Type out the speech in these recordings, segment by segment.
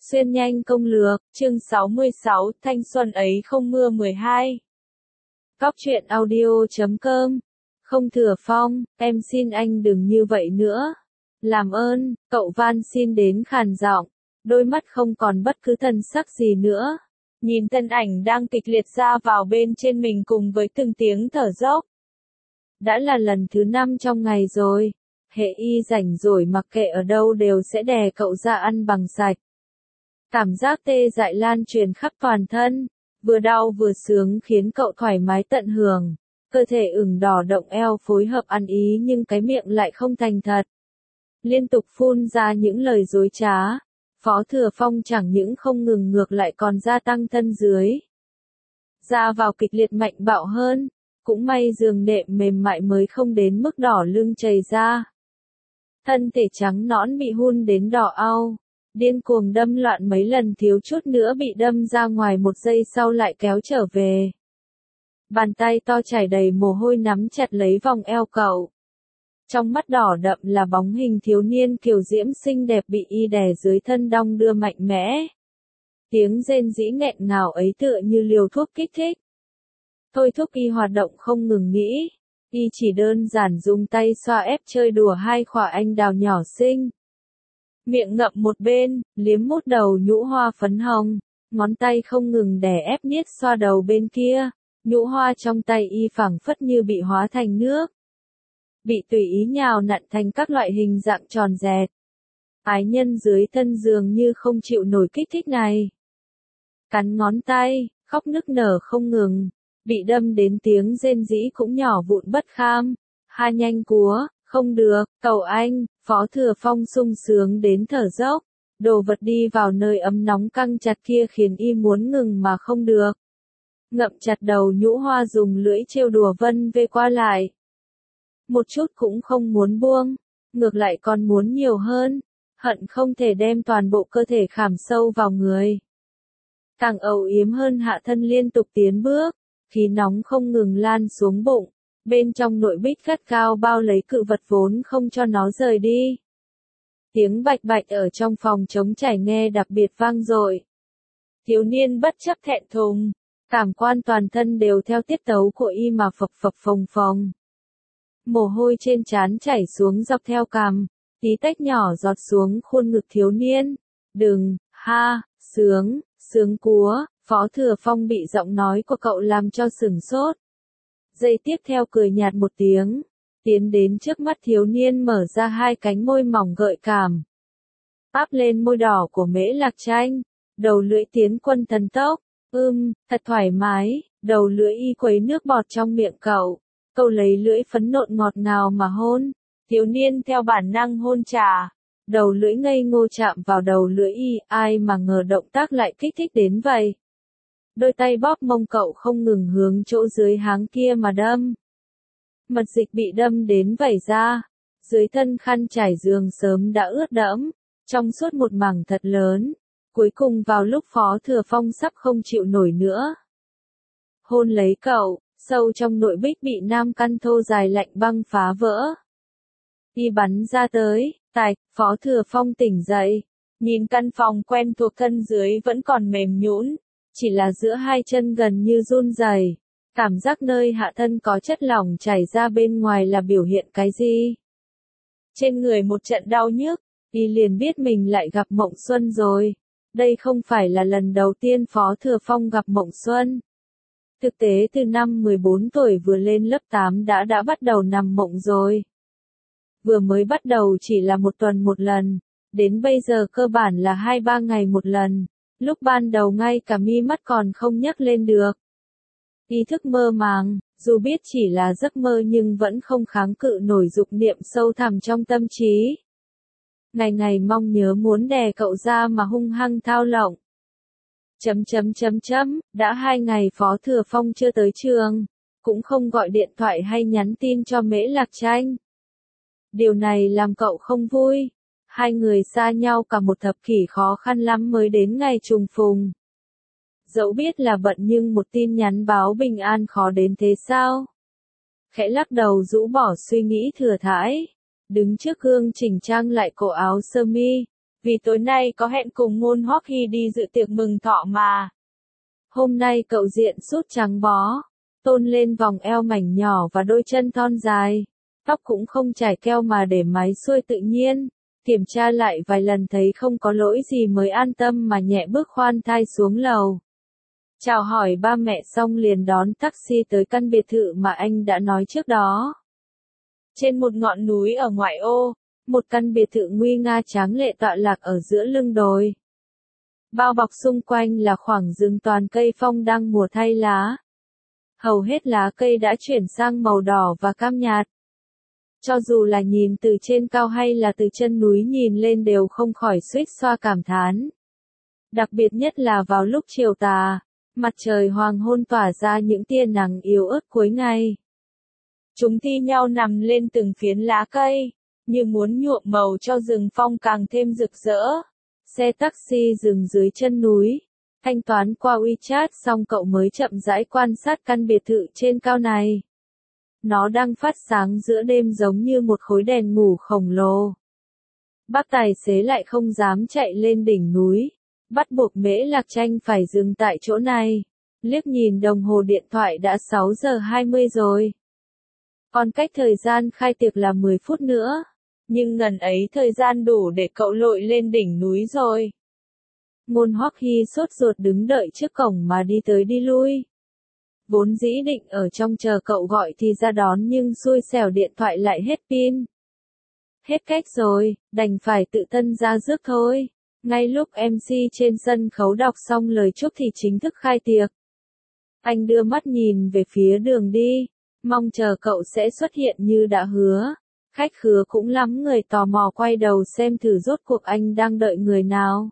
Xuyên nhanh công lược, chương 66, thanh xuân ấy không mưa 12. Góc truyện audio.com. Không Thừa Phong, em xin anh đừng như vậy nữa. Làm ơn, cậu van xin đến khàn giọng, đôi mắt không còn bất cứ thần sắc gì nữa. Nhìn thân ảnh đang kịch liệt ra vào bên trên mình cùng với từng tiếng thở dốc. Đã là lần thứ 5 trong ngày rồi, hệ y rảnh rỗi mặc kệ ở đâu đều sẽ đè cậu ra ăn bằng sạch. Cảm giác tê dại lan truyền khắp toàn thân, vừa đau vừa sướng khiến cậu thoải mái tận hưởng, cơ thể ửng đỏ động eo phối hợp ăn ý nhưng cái miệng lại không thành thật. Liên tục phun ra những lời dối trá, Phó Thừa Phong chẳng những không ngừng ngược lại còn gia tăng thân dưới. Ra vào kịch liệt mạnh bạo hơn, cũng may giường đệm mềm mại mới không đến mức đỏ lưng chảy ra. Thân thể trắng nõn bị hun đến đỏ au. Điên cuồng đâm loạn mấy lần thiếu chút nữa bị đâm ra ngoài, một giây sau lại kéo trở về. Bàn tay to chảy đầy mồ hôi nắm chặt lấy vòng eo cậu. Trong mắt đỏ đậm là bóng hình thiếu niên kiều diễm xinh đẹp bị y đè dưới thân đong đưa mạnh mẽ. Tiếng rên rỉ nghẹn ngào ấy tựa như liều thuốc kích thích. Thôi thúc y hoạt động không ngừng nghỉ, y chỉ đơn giản dùng tay xoa ép chơi đùa hai khỏa anh đào nhỏ xinh. Miệng ngậm một bên, liếm mút đầu nhũ hoa phấn hồng, ngón tay không ngừng đè ép niết xoa đầu bên kia, nhũ hoa trong tay y phảng phất như bị hóa thành nước. Bị tùy ý nhào nặn thành các loại hình dạng tròn dẹt. Ái nhân dưới thân dường như không chịu nổi kích thích này. Cắn ngón tay, khóc nức nở không ngừng, bị đâm đến tiếng rên rỉ cũng nhỏ vụn bất kham, hai nhanh cúa. Không được, cậu anh, Phó Thừa Phong sung sướng đến thở dốc, đồ vật đi vào nơi ấm nóng căng chặt kia khiến y muốn ngừng mà không được. Ngậm chặt đầu nhũ hoa dùng lưỡi trêu đùa vân vê qua lại. Một chút cũng không muốn buông, ngược lại còn muốn nhiều hơn, hận không thể đem toàn bộ cơ thể khảm sâu vào người. Càng âu yếm hơn hạ thân liên tục tiến bước, khí nóng không ngừng lan xuống bụng. Bên trong nội bích gắt cao bao lấy cự vật vốn không cho nó rời đi. Tiếng bạch bạch ở trong phòng trống trải nghe đặc biệt vang dội. Thiếu niên bất chấp thẹn thùng, cảm quan toàn thân đều theo tiết tấu của y mà phập phập phồng phồng. Mồ hôi trên trán chảy xuống dọc theo cằm, tí tách nhỏ giọt xuống khuôn ngực thiếu niên. Đừng, ha, sướng cúa, Phó Thừa Phong bị giọng nói của cậu làm cho sửng sốt. Giây tiếp theo cười nhạt một tiếng, tiến đến trước mắt thiếu niên mở ra hai cánh môi mỏng gợi cảm. Áp lên môi đỏ của Mễ Lạc Tranh, đầu lưỡi tiến quân thần tốc, thật thoải mái, đầu lưỡi y quấy nước bọt trong miệng cậu, câu lấy lưỡi phấn nộn ngọt ngào mà hôn, thiếu niên theo bản năng hôn trả, đầu lưỡi ngây ngô chạm vào đầu lưỡi y, ai mà ngờ động tác lại kích thích đến vậy. Đôi tay bóp mông cậu không ngừng hướng chỗ dưới háng kia mà đâm. Mật dịch bị đâm đến vẩy ra, dưới thân khăn trải giường sớm đã ướt đẫm, trong suốt một mảng thật lớn, cuối cùng vào lúc Phó Thừa Phong sắp không chịu nổi nữa. Hôn lấy cậu, sâu trong nội bích bị nam căn thô dài lạnh băng phá vỡ. Y bắn ra tới, Phó Thừa Phong tỉnh dậy, nhìn căn phòng quen thuộc thân dưới vẫn còn mềm nhũn. Chỉ là giữa hai chân gần như run rẩy, cảm giác nơi hạ thân có chất lỏng chảy ra bên ngoài là biểu hiện cái gì? Trên người một trận đau nhức, y liền biết mình lại gặp Mộng Xuân rồi. Đây không phải là lần đầu tiên Phó Thừa Phong gặp Mộng Xuân. Thực tế từ năm 14 tuổi vừa lên lớp 8 đã bắt đầu nằm mộng rồi. Vừa mới bắt đầu chỉ là một tuần một lần, đến bây giờ cơ bản là 2-3 ngày một lần. Lúc ban đầu ngay cả mi mắt còn không nhấc lên được. Ý thức mơ màng, dù biết chỉ là giấc mơ nhưng vẫn không kháng cự nổi dục niệm sâu thẳm trong tâm trí. Ngày ngày mong nhớ muốn đè cậu ra mà hung hăng thao lộng. Đã 2 ngày Phó Thừa Phong chưa tới trường, cũng không gọi điện thoại hay nhắn tin cho Mễ Lạc Tranh. Điều này làm cậu không vui. Hai người xa nhau cả một thập kỷ khó khăn lắm mới đến ngày trùng phùng. Dẫu biết là bận nhưng một tin nhắn báo bình an khó đến thế sao? Khẽ lắc đầu rũ bỏ suy nghĩ thừa thãi, đứng trước gương chỉnh trang lại cổ áo sơ mi, vì tối nay có hẹn cùng Ngôn Hoắc Hy đi dự tiệc mừng thọ mà. Hôm nay cậu diện sút trắng bó, tôn lên vòng eo mảnh nhỏ và đôi chân thon dài. Tóc cũng không chải keo mà để máy xuôi tự nhiên. Kiểm tra lại vài lần thấy không có lỗi gì mới an tâm mà nhẹ bước khoan thai xuống lầu. Chào hỏi ba mẹ xong liền đón taxi tới căn biệt thự mà anh đã nói trước đó. Trên một ngọn núi ở ngoại ô, một căn biệt thự nguy nga tráng lệ tọa lạc ở giữa lưng đồi. Bao bọc xung quanh là khoảng rừng toàn cây phong đang mùa thay lá. Hầu hết lá cây đã chuyển sang màu đỏ và cam nhạt. Cho dù là nhìn từ trên cao hay là từ chân núi nhìn lên đều không khỏi xuýt xoa cảm thán. Đặc biệt nhất là vào lúc chiều tà, mặt trời hoàng hôn tỏa ra những tia nắng yếu ớt cuối ngày. Chúng thi nhau nằm lên từng phiến lá cây, như muốn nhuộm màu cho rừng phong càng thêm rực rỡ. Xe taxi dừng dưới chân núi. Thanh toán qua WeChat xong cậu mới chậm rãi quan sát căn biệt thự trên cao này. Nó đang phát sáng giữa đêm giống như một khối đèn ngủ khổng lồ. Bác tài xế lại không dám chạy lên đỉnh núi, bắt buộc Mễ Lạc Tranh phải dừng tại chỗ này. Liếc nhìn đồng hồ điện thoại đã 6 giờ 20 rồi. Còn cách thời gian khai tiệc là 10 phút nữa. Nhưng ngần ấy thời gian đủ để cậu lội lên đỉnh núi rồi. Ngôn Hoắc Hy sốt ruột đứng đợi trước cổng mà đi tới đi lui. Vốn dĩ định ở trong chờ cậu gọi thì ra đón nhưng xui xẻo điện thoại lại hết pin. Hết cách rồi, đành phải tự thân ra rước thôi. Ngay lúc MC trên sân khấu đọc xong lời chúc thì chính thức khai tiệc. Anh đưa mắt nhìn về phía đường đi, mong chờ cậu sẽ xuất hiện như đã hứa. Khách khứa cũng lắm người tò mò quay đầu xem thử rốt cuộc anh đang đợi người nào.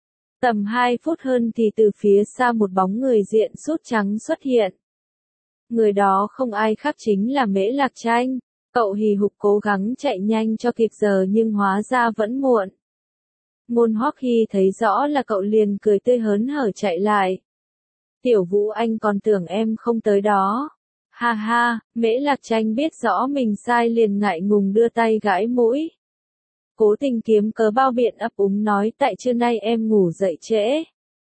Tầm 2 phút hơn thì từ phía xa một bóng người diện sút trắng xuất hiện. Người đó không ai khác chính là Mễ Lạc Tranh. Cậu hì hục cố gắng chạy nhanh cho kịp giờ nhưng hóa ra vẫn muộn. Ngôn Hoắc Hy thấy rõ là cậu liền cười tươi hớn hở chạy lại. Tiểu Vũ anh còn tưởng em không tới đó. Ha ha, Mễ Lạc Tranh biết rõ mình sai liền ngại ngùng đưa tay gãi mũi. Cố tình kiếm cớ bao biện ấp úng nói tại trưa nay em ngủ dậy trễ.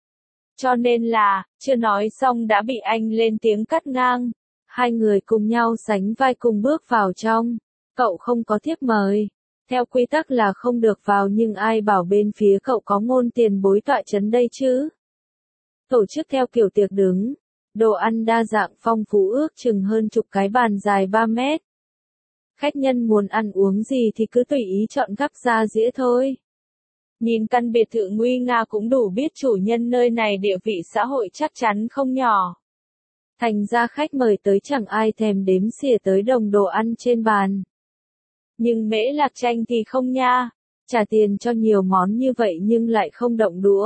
Cho nên là, chưa nói xong đã bị anh lên tiếng cắt ngang. Hai người cùng nhau sánh vai cùng bước vào trong. Cậu không có thiếp mời. Theo quy tắc là không được vào nhưng ai bảo bên phía cậu có Ngôn tiền bối tọa chấn đây chứ. Tổ chức theo kiểu tiệc đứng. Đồ ăn đa dạng phong phú ước chừng hơn chục cái bàn dài 3 mét. Khách nhân muốn ăn uống gì thì cứ tùy ý chọn gắp ra dĩa thôi. Nhìn căn biệt thự nguy nga cũng đủ biết chủ nhân nơi này địa vị xã hội chắc chắn không nhỏ. Thành ra khách mời tới chẳng ai thèm đếm xỉa tới đồng đồ ăn trên bàn. Nhưng Mễ Lạc Tranh thì không nha. Trả tiền cho nhiều món như vậy nhưng lại không động đũa.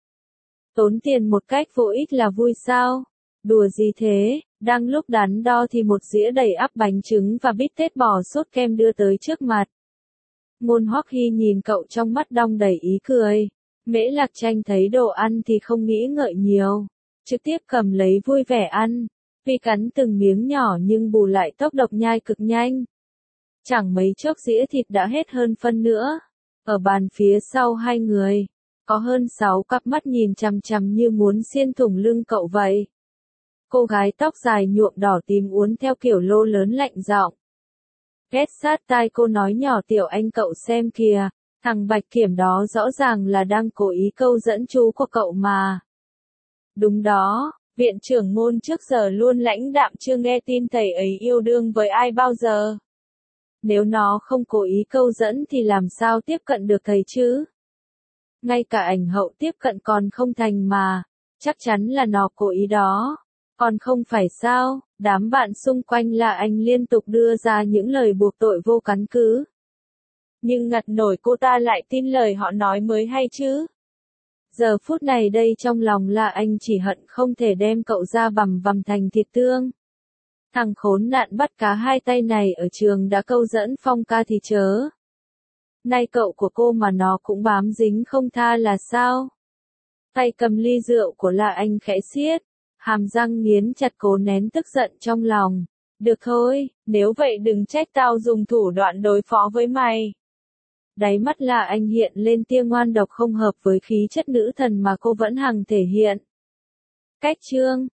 Tốn tiền một cách vô ích là vui sao? Đùa gì thế? Đang lúc đắn đo thì một dĩa đầy ắp bánh trứng và bít tết bò sốt kem đưa tới trước mặt. Ngôn Hoắc Hy nhìn cậu trong mắt đong đầy ý cười. Mễ Lạc Tranh thấy đồ ăn thì không nghĩ ngợi nhiều. Trực tiếp cầm lấy vui vẻ ăn. Vì cắn từng miếng nhỏ nhưng bù lại tốc độ nhai cực nhanh. Chẳng mấy chốc dĩa thịt đã hết hơn phân nữa. Ở bàn phía sau hai người, có hơn 6 cặp mắt nhìn chằm chằm như muốn xiên thủng lưng cậu vậy. Cô gái tóc dài nhuộm đỏ tím uốn theo kiểu lô lớn lạnh giọng. Ghét sát tai cô nói nhỏ tiểu anh cậu xem kìa, thằng Bạch Kiểm đó rõ ràng là đang cố ý câu dẫn chú của cậu mà. Đúng đó, viện trưởng Ngôn trước giờ luôn lãnh đạm chưa nghe tin thầy ấy yêu đương với ai bao giờ. Nếu nó không cố ý câu dẫn thì làm sao tiếp cận được thầy chứ? Ngay cả ảnh hậu tiếp cận còn không thành mà, chắc chắn là nó cố ý đó. Còn không phải sao, đám bạn xung quanh là anh liên tục đưa ra những lời buộc tội vô căn cứ. Nhưng ngặt nổi cô ta lại tin lời họ nói mới hay chứ. Giờ phút này đây trong lòng là anh chỉ hận không thể đem cậu ra bằm vằm thành thịt tương. Thằng khốn nạn bắt cá hai tay này ở trường đã câu dẫn Phong ca thì chớ. Nay cậu của cô mà nó cũng bám dính không tha là sao? Tay cầm ly rượu của là anh khẽ siết, hàm răng nghiến chặt cố nén tức giận trong lòng. Được thôi, nếu vậy đừng trách tao dùng thủ đoạn đối phó với mày. Đáy mắt là anh hiện lên tia ngoan độc không hợp với khí chất nữ thần mà cô vẫn hằng thể hiện. Cách chương